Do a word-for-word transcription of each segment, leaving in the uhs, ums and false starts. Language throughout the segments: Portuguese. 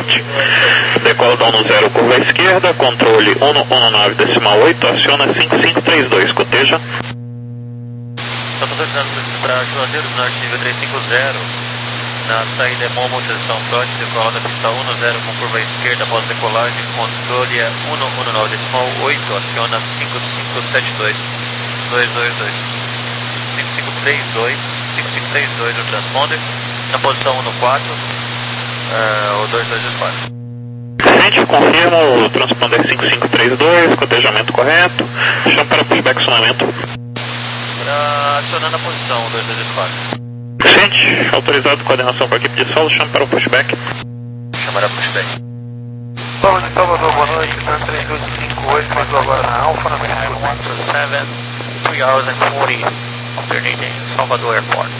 Norte. Decola da um zero, curva à esquerda, controle um um nove decimal oito, aciona cinco cinco três dois, coteja. Santa Fernando para Juazeiro do Norte, nível trezentos e cinquenta, na saída é Momo, posição front, decola da pista um zero com curva à esquerda após decolagem, controle é um um nove decimal oito, aciona cinco cinco sete dois, dois dois dois, cinco cinco três dois, cinco cinco três dois o transponder, na posição um quatro, uh, o dois dois quatro. Gente, confirma o transponder cinco cinco três dois, cotejamento correto, chama para pushback sonamento. Para acionando a posição dois dois quatro. Gente, autorizado coordenação com a equipe de solo, chama para o pushback. Chamará pushback. Solo de Salvador, boa noite, três dois cinco oito, mas agora na Alfa, na one two seven, three hours and forty, underneath Salvador Airport.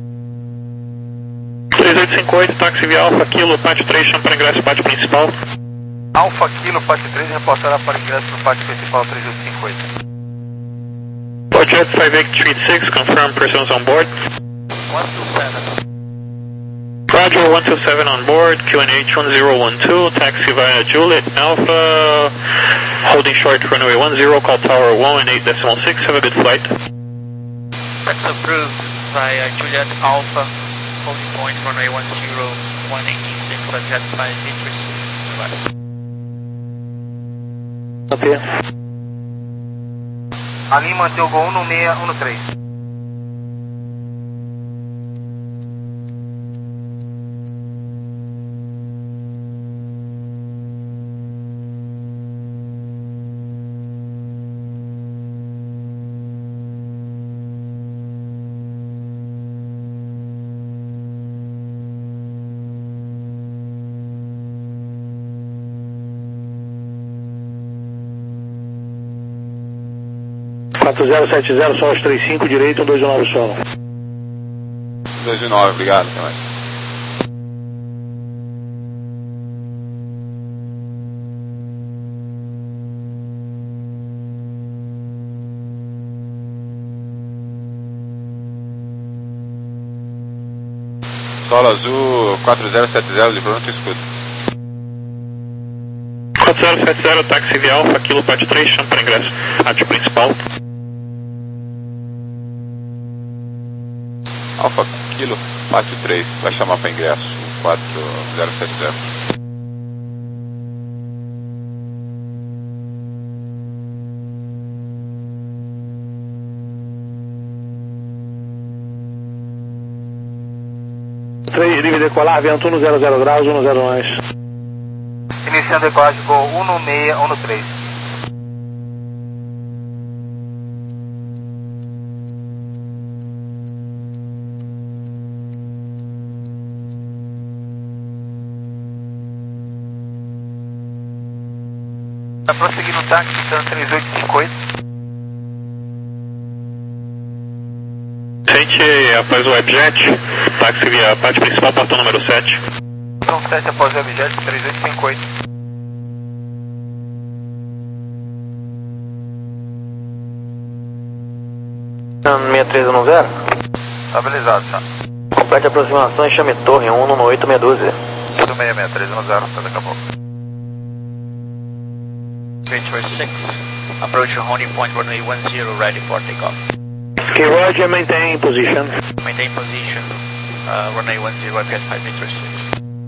três oito cinco oito, táxi via Alfa Kilo, pátio três, chama para ingresso, pátio principal. Alfa Kilo, pátio três, reportará para ingresso no pátio principal três oito cinco oito. Jet five eight three six, confirm persons on board. one two seven. Roger, one two seven on board, Q N H one zero one two, taxi via Juliet Alpha, holding short runway one zero, call tower one and eight decimal six, have a good flight. That's approved via Juliet Alpha, holding point runway one zero, one eight six, jet five eight three six. Okay. Ali mantém o gol um seis um três. quatro zero sete zero, só os três cinco, direito, um dois nove solo. dois nove, obrigado. Até mais. Solo azul quatro zero sete zero, de pronto, escuta. quatro zero sete zero, táxi via Alfa, Kilo, pátio três, chama para ingresso, pátio principal. Alfa Kilo, pátio três, vai chamar para ingresso, quatro zero sete zero. três, livre decolar, vento um zero zero graus, um zero nós. Iniciando decolagem com um seis um três. Está prosseguindo o táxi, três oito cinco oito. Gente, após o webjet, táxi via pátio principal, portão número sete. Portão sete após o webjet, três oito cinco oito. seis três um zero. Estabilizado, tá? Complete a aproximação e chame torre um um oito meia dúzia. seis seis três um zero, tá, daqui a pouco. three two six, approach holding point runway one zero, ready for takeoff. Okay, Roger, maintain position. Maintain position, uh, runway one zero, I P S five eight three six.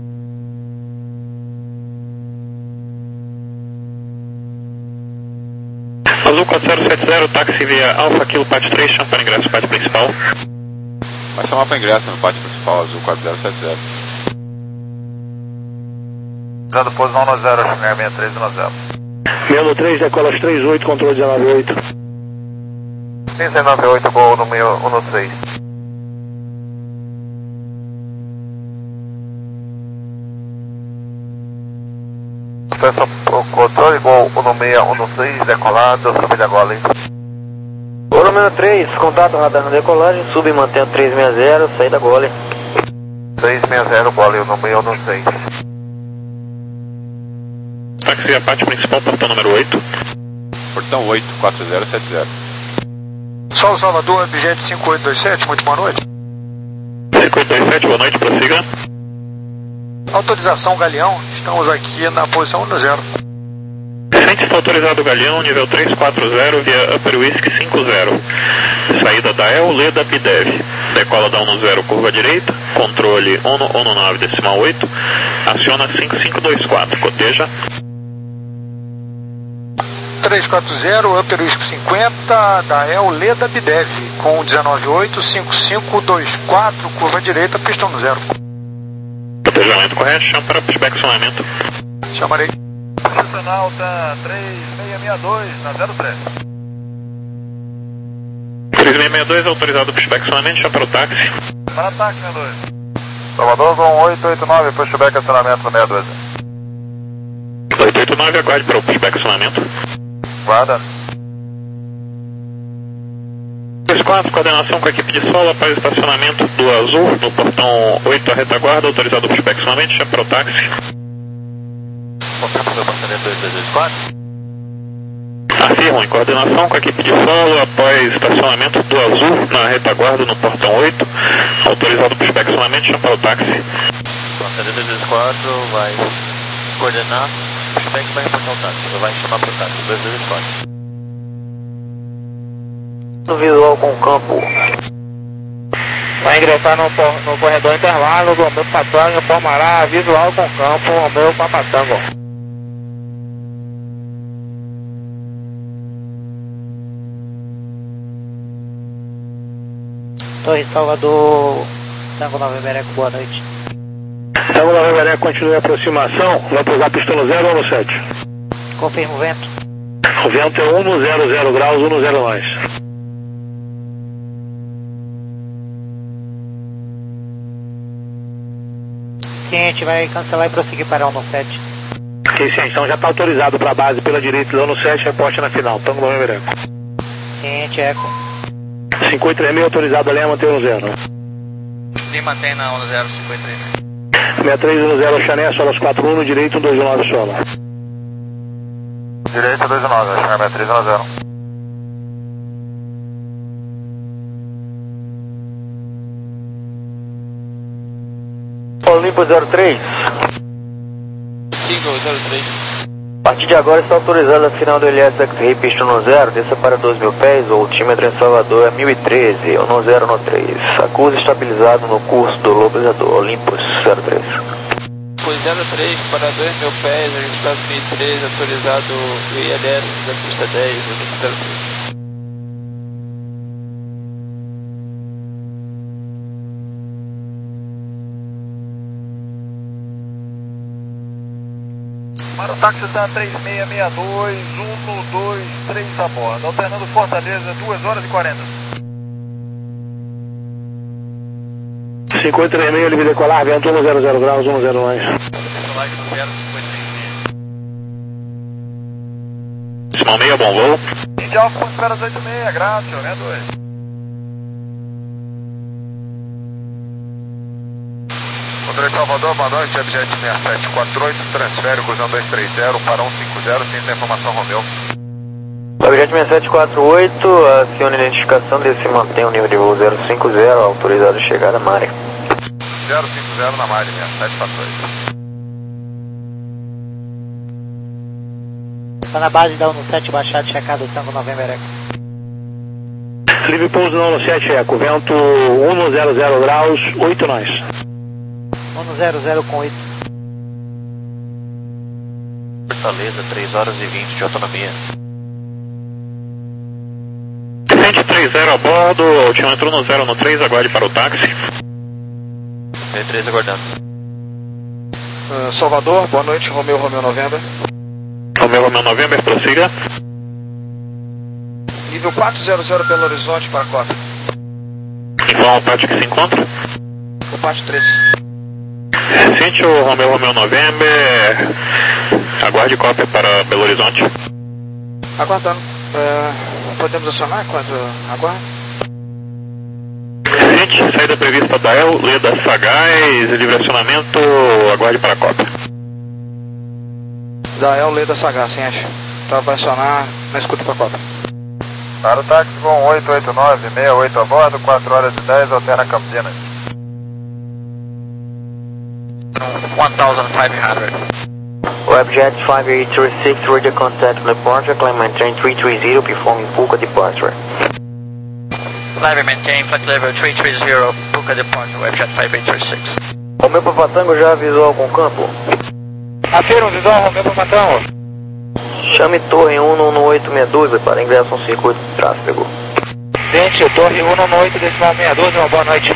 Azul quatro zero sete zero, táxi via Alfa Kilo, pátio três, chama para ingresso, pátio principal. Vai chamar para ingresso no pátio principal, azul quatro zero sete zero. Usando posição um zero, seis três um zero. Melo três, decola as três oito, controle dezenove oito. dezenove oito, gol no meio um três. Peço o controle, gol no meio um três, decolado, sub de agora, hein? Gol número três, contato radar na decolagem, sub e mantém três seis zero, saída gole. três seis zero, gole no meio um três. Táxi via pátio principal, portão número oito. Portão oito, quatro zero sete zero. Sol Salvador, objeto cinco oito dois sete, muito boa noite. cinco oito dois sete, boa noite, prossiga. Autorização Galeão, estamos aqui na posição um zero. Frente está autorizado o Galeão, nível três quatro zero, via Upper Whisky cinco zero. Saída da El, Leda, Bidev. Decola da um zero, curva direita, controle ONU, ONU nove decimal oito, aciona cinco cinco dois quatro, coteja. três quatro zero, Upper Whisky cinquenta, da El, Leda, Bidev, com dezenove oito, cinco cinco dois quatro, curva direita, pistão no zero. Cotejamento correto, chama para pushback sonamento. Chamarei. Alta três seis seis dois, na zero três. três seis seis dois, autorizado pushback sonamento, chama para o táxi. Para táxi, sessenta e dois. Salvador, vão oito oito nove, pushback acionamento no sessenta e dois. oito oito nove, aguarde para o pushback sonamento. Guarda. dois quatro, coordenação com a equipe de solo, após estacionamento do Azul, no portão oito, a retaguarda, autorizado pushback sonamento, chama para o táxi. Contato meu apartamento dois dois dois quatro. Afirmam em coordenação com a equipe de solo após estacionamento do Azul na retaguarda no portão oito, autorizado pushback sonamento, chama para o táxi. Apartamento dois dois quatro vai coordenar, pushback vai reportar o táxi, vai chamar para o táxi, dois dois dois quatro. No visual com o campo. Vai ingressar no, no corredor intervalo do meu Patango, formará visual com campo, o meu Papatango. Torre Salvador, Tango November Eco, boa noite. Tango November Eco, continue a aproximação, vai pousar pista no zero ou no sete? Confirma o vento. O vento é um zero zero graus, um zero mais. Ciente, vai cancelar e prosseguir para o no sete. Ok, ciente, então já está autorizado para a base pela direita lá no sete, reporte na final, Tango November Eco. Ciente, Eco. cinco oito três seis, autorizado ali, mantém no zero. Me mantém na um zero cinco três. sessenta e três um zero, Chané, solas quatro um, no direito um dois nove sola. Direito dois nove, Chané sessenta e três um zero. Olimpo zero três. cinco zero três. A partir de agora está autorizada a final do L S X-Ray pista no zero, desça para dois mil pés, o altímetro em Salvador é mil e treze, no zero no três. Acusa estabilizado no curso do localizador, Olympus zero três. Foi zero três para dois mil pés, registrado mil e treze, autorizado o I L S da pista dez, Olympus zero três. Para o táxi da três seis seis dois, um dois três a bordo, alternando Fortaleza, duas horas e quarenta. cinco oito três seis, livre decolar, vento um zero zero graus, um zero mais. Decimal meia, bom voo. Índia Alfa, espera às oito e meia, grátis, sessenta e dois. Controle Salvador, boa noite, Abjet seis sete quatro oito, transfere cruzão dois três zero para um cinco zero, ciência da informação Romeu. Objeto seis sete quatro oito, aciona a identificação desse se mantém o nível de voo zero cinco zero, autorizado a chegada na área. zero cinco zero na Mari, seis sete quatro oito. Está na base da um sete, baixado, checado, Tango November Eco. Livre pouso não no sete, Eco, vento um zero zero graus, oito nós. um zero zero com oito. Fortaleza, três horas e vinte de autonomia. vinte e três zero a bordo, altímetro no zero no três, aguarde para o táxi. T três aguardando. Uh, Salvador, boa noite, Romeu, Romeu November. Romeu, Romeu November, prossiga. Nível quatro zero zero Belo Horizonte para Cota. Qual a parte que se encontra? O parte três. Recente o Romeu, Romeu November, aguarde cópia para Belo Horizonte. Aguardando. Uh, podemos acionar enquanto aguarda? Recente, saída prevista da El, Leda Sagaz, livre acionamento, aguarde para a cópia. Da El, Leda Sagaz, sim, acho. Então vai acionar na escuta para a cópia. Para o táxi com oito oito nove, sessenta e oito a bordo, quatro horas e dez, alterna Campinas. fifteen hundred. Webjet five eight three six, radio contact departure, climb maintain three three zero, performing Puka departure. Climb maintain flight level three three zero, Puka departure, Webjet five eight three six. Romeu Papa Tango já avisou algum campo? Afirma, visão, Romeu Papa Tango. Chame torre um um oito seis dois para ingresso um circuito de tráfego. Dente, torre um um oito decimal seis dois, uma boa noite.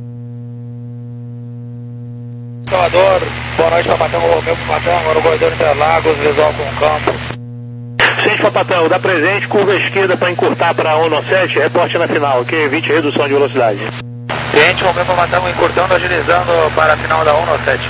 Salvador, boa noite, Papatango, Romeu Papatango, agora o corredor Interlagos, visual com o campo. Ciente Papatango, dá presente, curva esquerda para encurtar para um sete, reporte na final, ok? vinte, redução de velocidade. Ciente, Romeu Papatango, encurtando, agilizando para a final da um sete.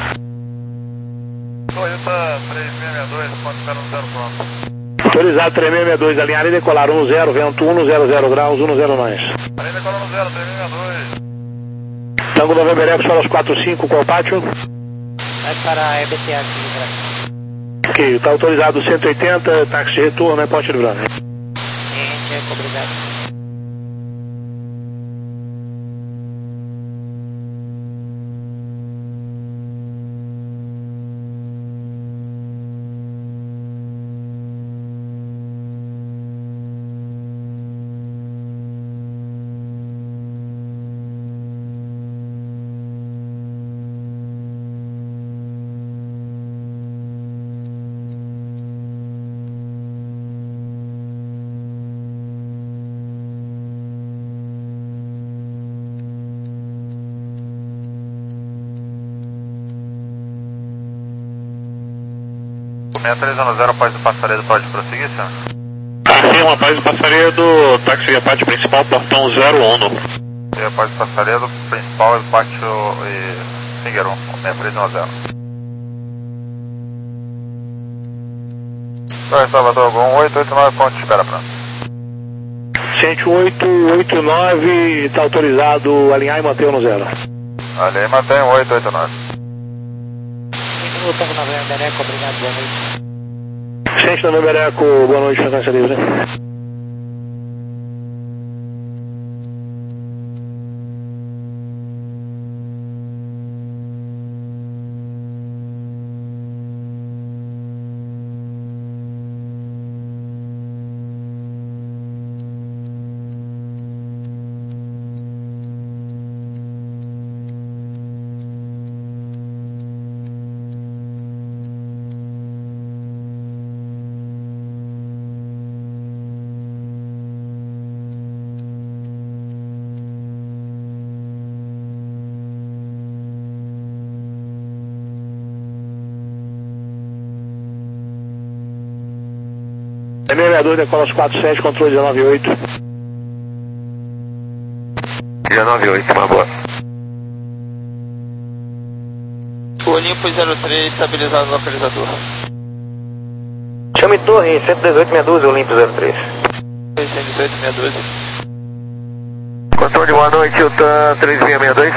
Toyota três seis seis dois, pode ficar no zero pronto. Autorizado três seis seis dois, alinhar e decolar um zero, vento um zero zero graus, um zero nós. Alinha decolar no zero, três seis seis dois. Tango November Echo para os quatro cinco, qual pátio? Vai para a E B T aqui, Ok, está autorizado cento e oitenta, táxi de retorno, é Ponte Livrada. gente, obrigado. seis três um zero, Paz do Passaredo, pode prosseguir, senhor? Afirma, Paz do Passaredo, táxi via pátio principal, portão zero um. E a Paz do Passaredo, principal e pátio e Figueiredo, seis três um zero. Oi, Salvador, um oito oito nove, ponto de espera pronto. Ciente oito oito nove, está autorizado alinhar e manter no zero. Alinha e mantém um oito oito nove. Muito Tango November Echo, obrigado, boa noite. Ciente November Echo, boa noite, frequência livre. seis seis dois, decola os quatro sete, controle dezenove oito. dezenove oito, uma boa. Olimpo zero três, estabilizado no localizador. Chame torre cento e dezoito seis doze, Olimpo zero três. cento e dezoito seis doze. Controle, boa noite, o T A M três seis seis dois.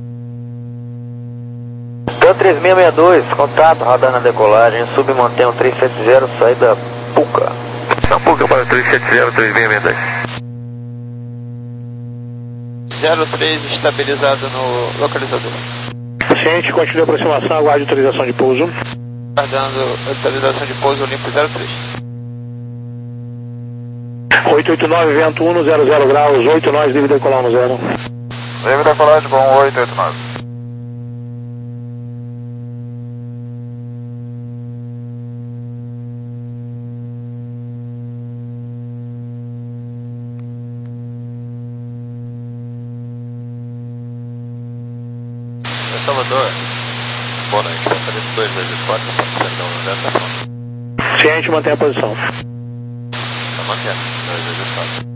T A M três seis seis dois, contato, radar na decolagem, submantenha três sete zero, saída Puca. Sapuca para três sete zero, três seis seis dois. zero três, estabilizado no localizador. Ciente, continue a aproximação, aguarde autorização de pouso. Guardando autorização de pouso, Olimpo zero três. oito oito nove, vento um zero zero graus, oito nós, livre decolar no zero. Livre decolagem com um oito oito nove. Salvador, boa noite, passaredo dois dois quatro, perdão, zero, tá pronto. Ciente, mantém a posição. Tá mantendo, dois dois quatro.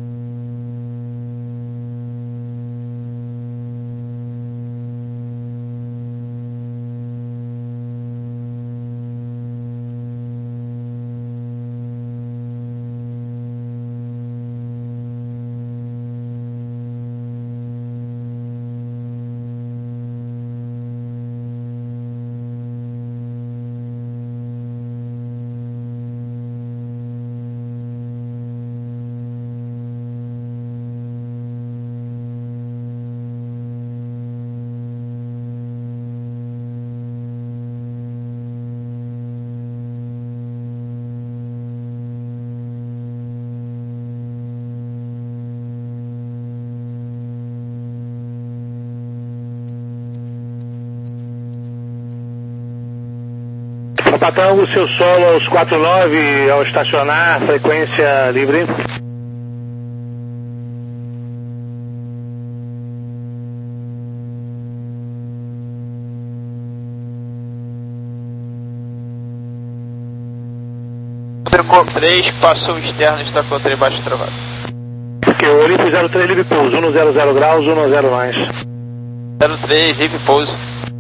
Papa Tango, seu solo aos quatro nove, ao estacionar, frequência livre. Destacou três, passou o externo, destacou três, baixo travado. Ok, o Olympus zero três, livre pouso, um zero zero graus, um zero mais. zero três, livre pouso.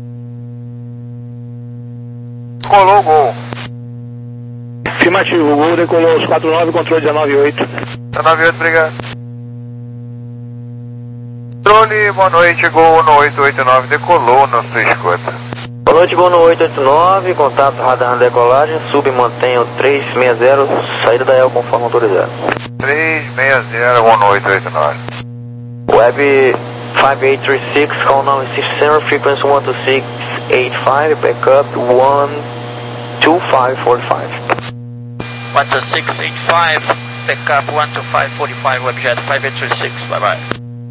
Colou o gol. Afirmativo, o gol decolou aos quatro nove, controle dezenove oito. dezenove oito, obrigado. Controle, boa noite, gol no oito oito nove, decolou na sua escuta. Boa noite, gol no oito oito nove, contato radar na decolagem, sub e mantenha o três seis zero, saída da E L conforme autorizado. três seis zero, gol no oito oito nove. Web five eight three six, call now receive center, frequency one two six eight five, backup one two five four five. one two six eight five, backup one two five four five, webjet five eight three six, bye bye.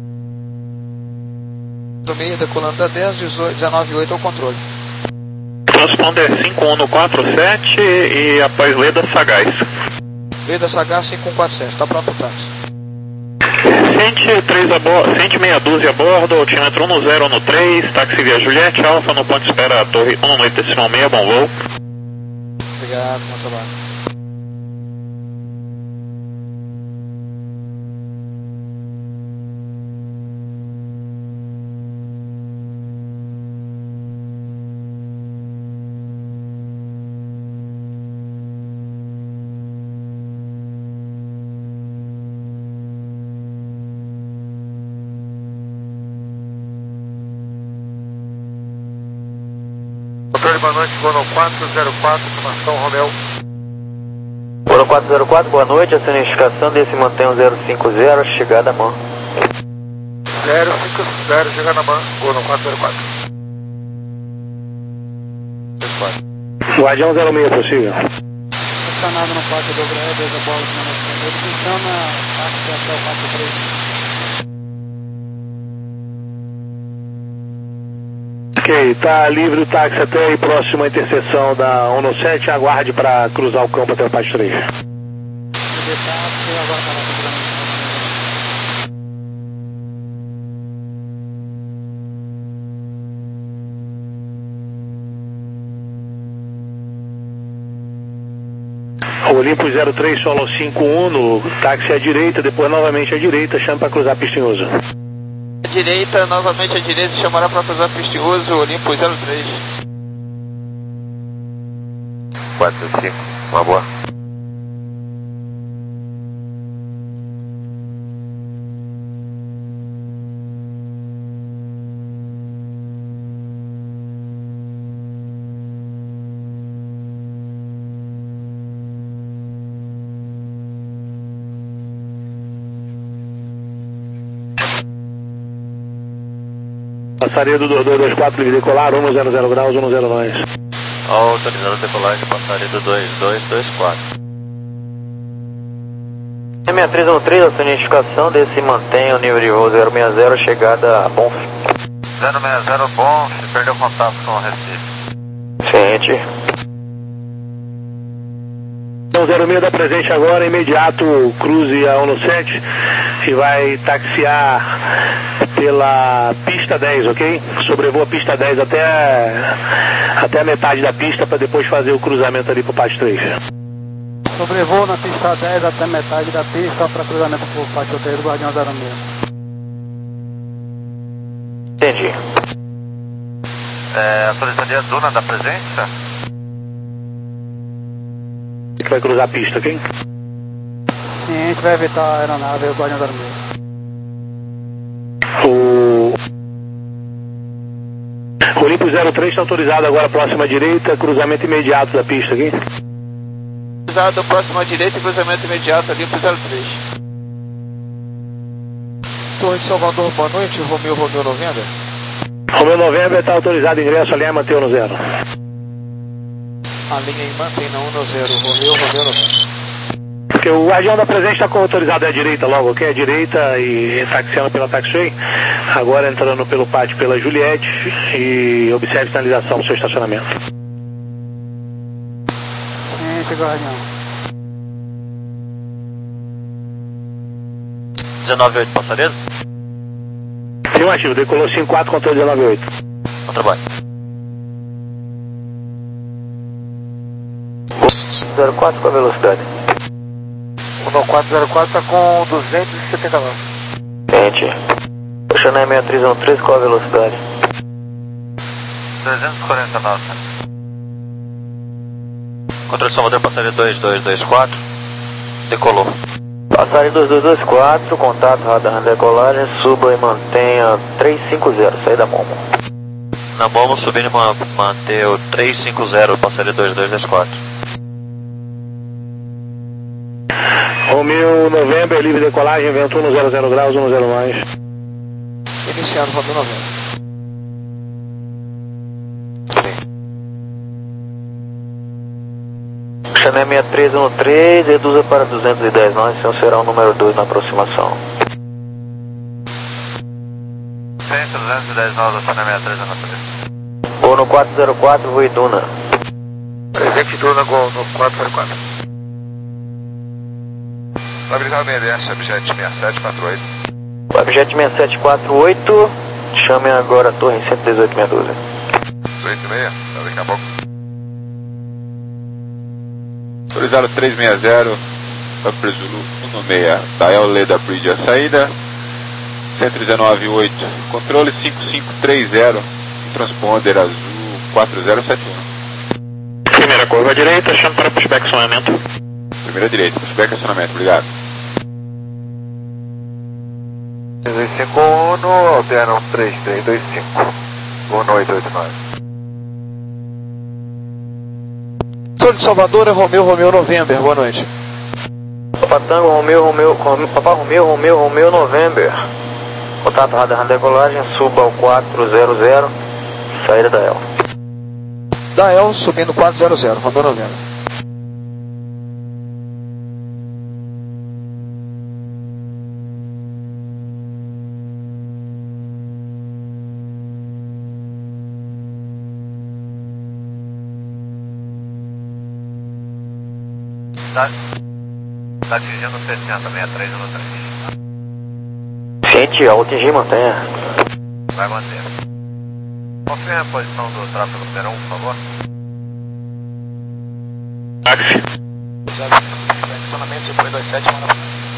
Do meio, decolando da dez, dezenove oito ao controle. Transponder cinco um no quatro sete e após Leda Sagaz. Leda Sagaz cinco um quatro sete, está pronto o táxi. Cente três a bordo, cento e meia dúzia a bordo, altímetro um zero no três, táxi via Juliette, Alfa no ponto de espera, torre um no oito decimal seis, bom voo. Obrigado, bom trabalho. Boa noite, gol no quatro zero quatro, informação Romeu. Gol quatro zero quatro, boa noite, a significação desse mantém o zero cinco zero, chegada a mão. zero cinco zero, chegada a mão, gol no quatro zero quatro. Guardião zero seis, possível. Estacionado no quatro do Gré, dois a bola, ele funciona até o quatro três. Ok, tá livre o táxi até aí próximo à interseção da um sete, aguarde para cruzar o campo até o Pátio três. O Olympus zero três, solo cinco um, no táxi à direita, depois novamente à direita, chama para cruzar a pista em uso. À direita, novamente à direita, chamará para cruzar pista em uso, Olympus zero três. quatro cinco, uma boa. Passaria do dois dois quatro, livre decolar, um zero zero graus, um zero nós. Autorizado a decolagem, passaria do dois dois dois quatro. seis três um três, a significação desse mantém o nível de voo zero seis zero, chegada a Bonf. zero seis zero, Bonf, perdeu contato com o Recife. Ciente. Então zero seis dá presente agora, imediato cruze a um sete e vai taxiar pela pista dez, ok? Sobrevoa a pista dez até, até a metade da pista para depois fazer o cruzamento ali para o Pátio três. Sobrevoo na pista dez até metade da pista para cruzamento para o Pátio três do Guardião zero seis. Entendi. É, autorizaria a Duna da presença? Que vai cruzar a pista, ok? Sim, a gente vai evitar a aeronave e o Guardião zero seis. O O Olympus zero três está autorizado agora próxima à direita, cruzamento imediato da pista aqui. Autorizado próximo à direita e cruzamento imediato, Olympus zero três. Torre de Salvador, boa noite, Romeu, Romeu Novembro. Romeu Novembro está autorizado ingresso, ali é manter no zero. A linha em mantém na um no zero, Romeu, Romeu Novembro. Porque o Guardião da Presente está autorizado à direita logo, ok? À direita e taxiando pela taxiway. Agora entrando pelo pátio pela Juliette e observe sinalização do seu estacionamento. Chega, Guardião. dezenove oito, passageiro? Afirmativo, decolou cinco quatro, controle dezenove oito. Bom trabalho. zero quatro, qual a velocidade? um quatro zero quatro está com duzentos e setenta nove. Gente, Xané seis três um três, qual a velocidade? trezentos e quarenta nove. Controle Salvador, passageiro dois dois dois quatro. Decolou. Passageiro dois dois dois quatro, contato, radar decolagem, suba e mantenha três cinco zero, saída Momo. Na Momo, subindo e ma- manter o três cinco zero, passageiro dois dois dois quatro. Romeo November, livre decolagem, vento um zero zero graus, um zero mais. Iniciando Romeo November. Xané seis três um três, reduza para duzentos e dez nós, senhor será o número dois na aproximação. Centro duzentos e dez nós, da Xané seis três um três. Gol no quatro zero quatro, Rui Duna. Presente Duna, gol no quatro zero quatro. Fabricado B D S, Objet seis sete quatro oito. Objet seis sete quatro oito, chame agora a torre em cento e dezoito meia dúzia. dezoito e meia, daqui a pouco. Autorizado trezentos e sessenta, Upper Zulu dezesseis, Dial Leda Bridge a saída, cento e dezenove ponto oito, controle cinco cinco três zero, transponder azul quatro zero sete um. Primeira curva à direita, chama para pushback acionamento. Primeira direita, pushback acionamento, obrigado. três cinco um, alterna três três dois cinco, um oito oito nove. Torre de Salvador é Romeo, Romeo November, boa noite. Papa Tango, Romeo, Romeo, Romeo, Papa Romeo, Romeo, Romeo November. Contato radar decolagem, suba ao quatro zero zero, saída da El. Da El, subindo quatro zero zero, Romeo November. Tá, tá atingindo sessenta, seis três um três. Gente, ao atingir, mantenha. Vai manter. Confirme a posição do tráfego número um, por favor. Táxi. Estacionamento cinco dois sete, manda.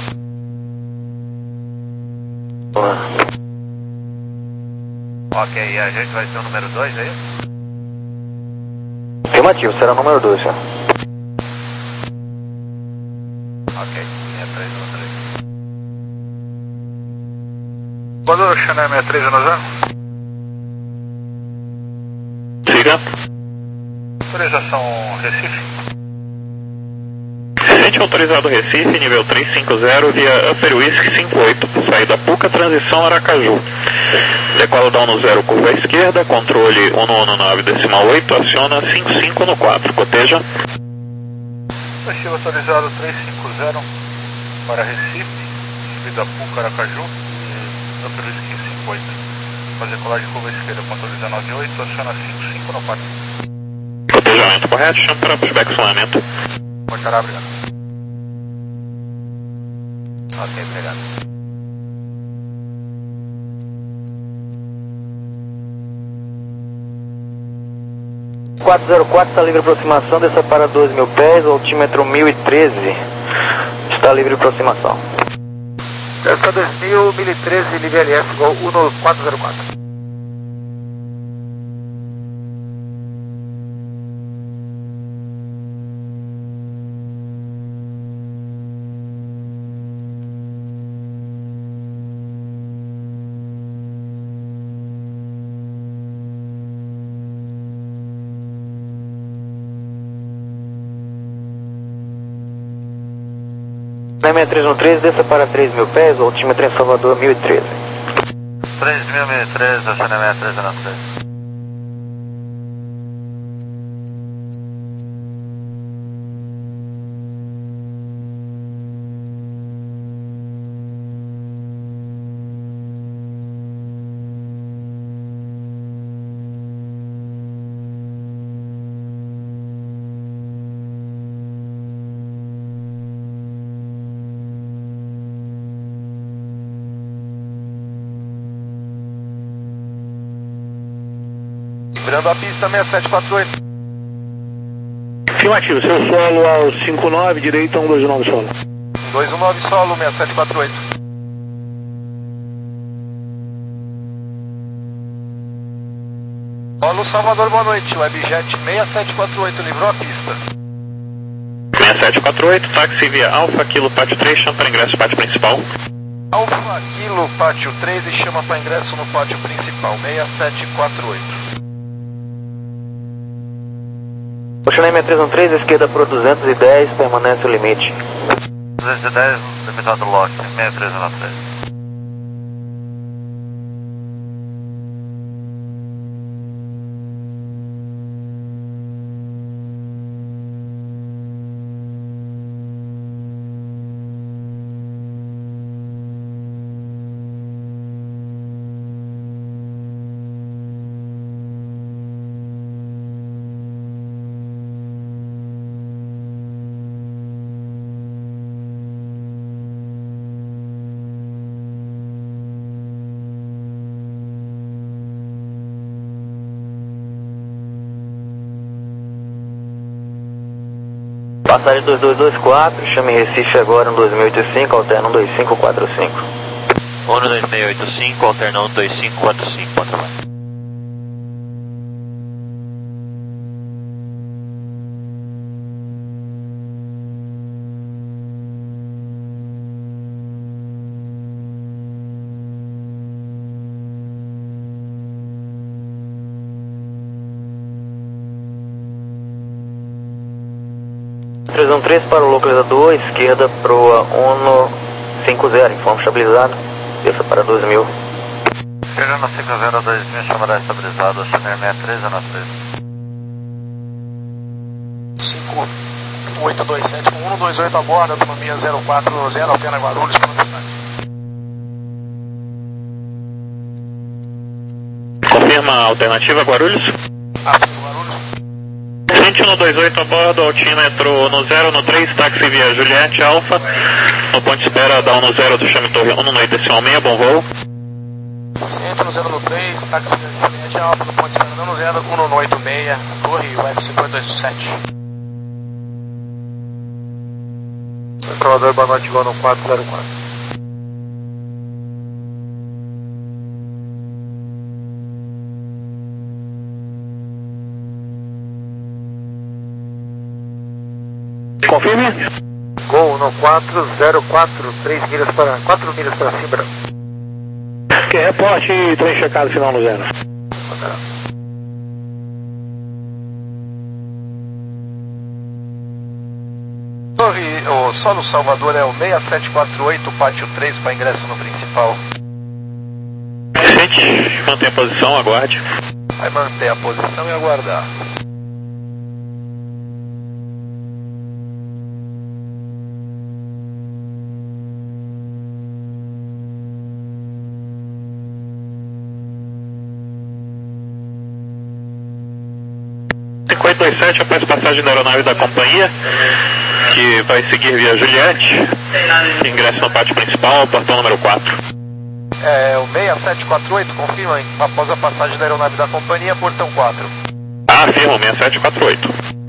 Ok, e a gente vai ser o número dois, é isso? Afirmativo, será o número dois, senhor. Ok, seis três um três. Quando o Xané seis três um zero? Siga. Autorização Recife. Gente autorizado Recife, nível trezentos e cinquenta via Upper Whisky cinco oito, saída Puca, transição Aracaju. Decola down no zero, curva à esquerda, controle um um nove decimal oito, aciona cinco cinco no quatro, coteja. Positivo autorizado trezentos e cinquenta para Recife, subida Puca, Aracaju e Upper Whisky cinco oito. Fazer colagem curva à esquerda, controle dezenove oito, aciona cinco cinco no quatro. Cotejamento correto, chama para pushback acionamento. Pode parar, obrigado. Ok, obrigado. quatro zero quatro está livre aproximação, desça para doze mil pés, altímetro mil e treze. Está livre aproximação. Desça dois mil, mil e treze, livre L F, gol um quatro zero quatro. seis três um três, desça para três mil pés, altímetro em Salvador mil e treze. três mil e treze, da Xané seis três um três. virando a pista seis sete quatro oito. Afirmativo, seu solo ao cinco nove, direito um dois nove solo. um dois nove solo, seis sete quatro oito. Solo Salvador, boa noite, Webjet seis sete quatro oito, livrou a pista. seis sete quatro oito, táxi via Alfa, Kilo, Pátio três, chama para ingresso pátio principal. Alfa, Kilo, Pátio três e chama para ingresso no pátio principal, seis sete quatro oito. Oceanem seis três um três, esquerda para duzentos e dez, permanece o limite. duzentos e dez, limitado lock, seis três um três. Passagem dois dois dois quatro, chame Recife agora no dois mil e oitenta e cinco, alterna um dois cinco quatro cinco. um dois seis oito cinco, alterna um dois cinco quatro cinco, pode trabalhar. três um três para o localizador, esquerda para o um cinco zero, informe estabilizado, desça para dois mil. Chegando na cinco zero dois mil, chamará estabilizado, Oceanem seis três um três. cinco oito dois sete com um dois oito a bordo, autonomia zero quatro zero, Alpena Guarulhos, para o táxi. Confirma a alternativa Guarulhos. Ah, Guarulhos. vinte e um dois oito a bordo, altímetro no zero no três, táxi via Juliette Alfa, no ponto de espera da um no zero do chame Torre um no oito decimal seis, bom voo. Centro no zero no três, táxi via Juliette Alfa, no ponto de espera da um no zero, um no oito seis, Torre U F cinco dois sete. Salvador, boa noite, voo no quatro zero quatro. Confirme. Gol no quatro zero quatro, três milhas para, quatro milhas para cima. Que reporte e trem checado final no zero. Torre, o solo Salvador é o seis sete quatro oito, pátio três para ingresso no principal. Gente, mantém a posição, aguarde. Vai manter a posição e aguardar. cinco oito dois sete, após passagem da aeronave da companhia, que vai seguir via Juliette, ingresso no pátio principal, portão número quatro. É, o seis sete quatro oito, confirma, hein? Após a passagem da aeronave da companhia, portão quatro. Ah, afirmo, seis sete quatro oito.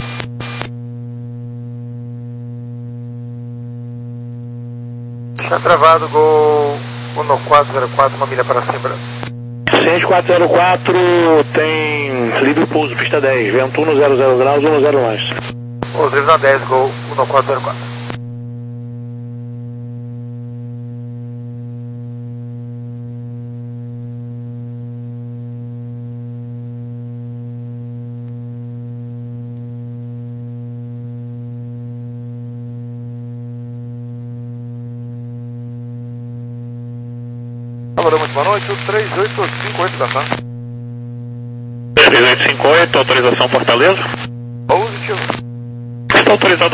Está travado, gol um quatro zero quatro, uma milha para cima. Cente quatro zero quatro tem livre pouso, pista dez, vento um no zero zero graus, um no zero leste. Os livres na dez, gol um quatro zero quatro. Muito boa noite, três oito cinco oito da tarde. três oito cinco oito, autorização Fortaleza. Positivo. Está autorizado